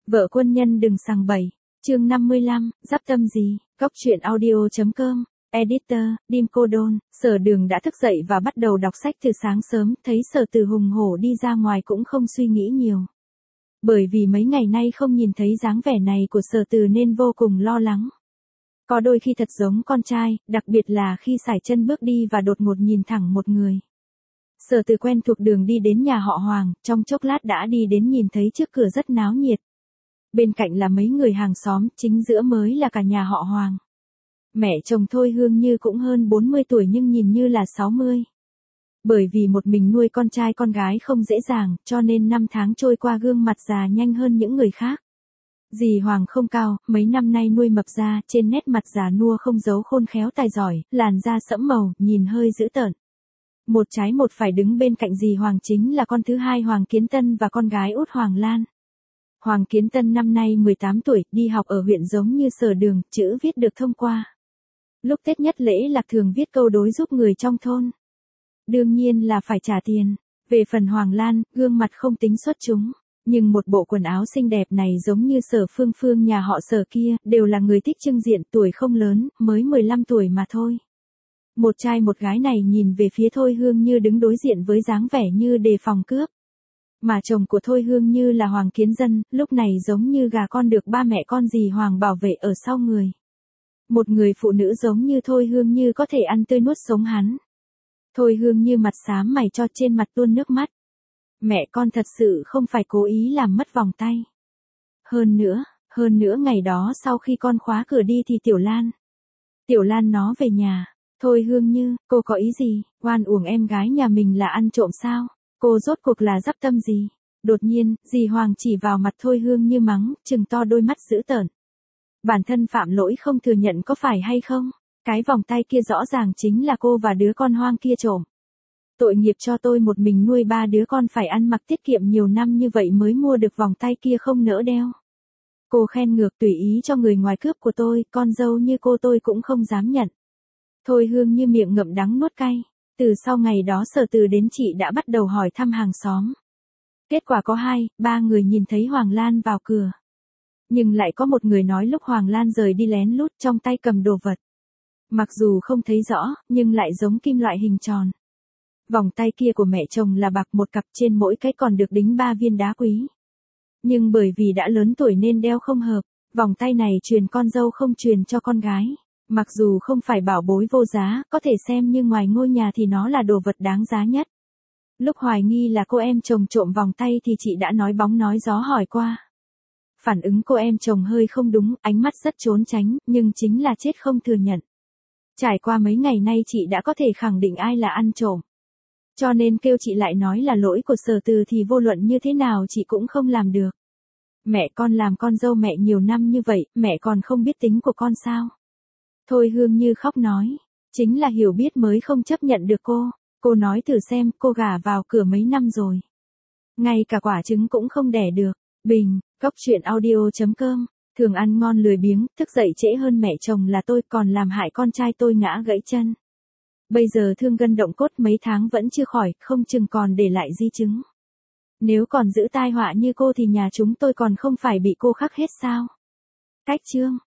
Vợ quân nhân đừng sằng bậy. Chương 55, giáp tâm gì? Góc truyện audio.com. Editor, Dim Cô Đôn. Sở Đường đã thức dậy và bắt đầu đọc sách từ sáng sớm, thấy Sở Từ hùng hổ đi ra ngoài cũng không suy nghĩ nhiều. Bởi vì mấy ngày nay không nhìn thấy dáng vẻ này của Sở Từ nên vô cùng lo lắng. Có đôi khi thật giống con trai, đặc biệt là khi sải chân bước đi và đột ngột nhìn thẳng một người. Sở Từ quen thuộc đường đi đến nhà họ Hoàng, trong chốc lát đã đi đến nhìn thấy trước cửa rất náo nhiệt. Bên cạnh là mấy người hàng xóm, chính giữa mới là cả nhà họ Hoàng. Mẹ chồng Thôi Hương Như cũng hơn 40 tuổi nhưng nhìn như là 60. Bởi vì một mình nuôi con trai con gái không dễ dàng, cho nên năm tháng trôi qua gương mặt già nhanh hơn những người khác. Dì Hoàng không cao, mấy năm nay nuôi mập ra, trên nét mặt già nua không giấu khôn khéo tài giỏi, làn da sẫm màu, nhìn hơi dữ tợn. Một trái một phải đứng bên cạnh dì Hoàng chính là con thứ hai Hoàng Kiến Tân và con gái út Hoàng Lan. Hoàng Kiến Tân năm nay 18 tuổi, đi học ở huyện giống như Sở Đường, chữ viết được thông qua. Lúc Tết nhất lễ Lạc thường viết câu đối giúp người trong thôn. Đương nhiên là phải trả tiền. Về phần Hoàng Lan, gương mặt không tính xuất chúng, nhưng một bộ quần áo xinh đẹp này giống như Sở Phương Phương nhà họ Sở kia, đều là người thích trưng diện, tuổi không lớn, mới 15 tuổi mà thôi. Một trai một gái này nhìn về phía Thôi Hương Như đứng đối diện với dáng vẻ như đề phòng cướp. Mà chồng của Thôi Hương Như là Hoàng Kiến Dân, lúc này giống như gà con được ba mẹ con dì Hoàng bảo vệ ở sau người. Một người phụ nữ giống như Thôi Hương Như có thể ăn tươi nuốt sống hắn. Thôi Hương Như mặt xám mày cho, trên mặt tuôn nước mắt. Mẹ con thật sự không phải cố ý làm mất vòng tay. Hơn nữa ngày đó sau khi con khóa cửa đi thì Tiểu Lan nó về nhà. Thôi Hương Như, cô có ý gì, oan uổng em gái nhà mình là ăn trộm sao? Cô rốt cuộc là giáp tâm gì? Đột nhiên, dì Hoàng chỉ vào mặt Thôi Hương Như mắng, trừng to đôi mắt dữ tợn. Bản thân phạm lỗi không thừa nhận có phải hay không? Cái vòng tay kia rõ ràng chính là cô và đứa con hoang kia trộm. Tội nghiệp cho tôi một mình nuôi 3 đứa con phải ăn mặc tiết kiệm nhiều năm như vậy mới mua được vòng tay kia không nỡ đeo. Cô khen ngược tùy ý cho người ngoài cướp của tôi, con dâu như cô tôi cũng không dám nhận. Thôi Hương Như miệng ngậm đắng nuốt cay. Từ sau ngày đó Sở Từ đến chị đã bắt đầu hỏi thăm hàng xóm. Kết quả có 2-3 người nhìn thấy Hoàng Lan vào cửa. Nhưng lại có một người nói lúc Hoàng Lan rời đi lén lút trong tay cầm đồ vật. Mặc dù không thấy rõ, nhưng lại giống kim loại hình tròn. Vòng tay kia của mẹ chồng là bạc, một cặp, trên mỗi cái còn được đính 3 viên đá quý. Nhưng bởi vì đã lớn tuổi nên đeo không hợp, vòng tay này truyền con dâu không truyền cho con gái. Mặc dù không phải bảo bối vô giá, có thể xem như ngoài ngôi nhà thì nó là đồ vật đáng giá nhất. Lúc hoài nghi là cô em chồng trộm vòng tay thì chị đã nói bóng nói gió hỏi qua. Phản ứng cô em chồng hơi không đúng, ánh mắt rất trốn tránh, nhưng chính là chết không thừa nhận. Trải qua mấy ngày nay chị đã có thể khẳng định ai là ăn trộm. Cho nên kêu chị lại nói là lỗi của Sở Từ thì vô luận như thế nào chị cũng không làm được. Mẹ con làm con dâu mẹ nhiều năm như vậy, mẹ còn không biết tính của con sao? Thôi Hương Như khóc nói, chính là hiểu biết mới không chấp nhận được cô. Cô nói thử xem, cô gả vào cửa mấy năm rồi. Ngay cả quả trứng cũng không đẻ được. Bình, góc truyện audio.com. Thường ăn ngon lười biếng, thức dậy trễ hơn mẹ chồng là tôi, còn làm hại con trai tôi ngã gãy chân. Bây giờ thương gân động cốt mấy tháng vẫn chưa khỏi, không chừng còn để lại di chứng. Nếu còn giữ tai họa như cô thì nhà chúng tôi còn không phải bị cô khắc hết sao? Cách chương.